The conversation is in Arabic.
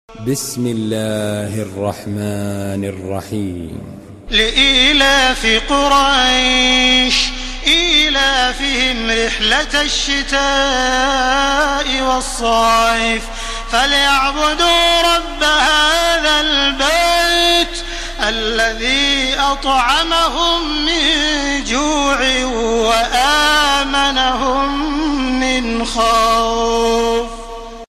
بسم الله الرحمن الرحيم. لإيلاف قريش إيلافهم رحلة الشتاء والصيف فليعبدوا رب هذا البيت الذي أطعمهم من جوع وآمنهم من خوف.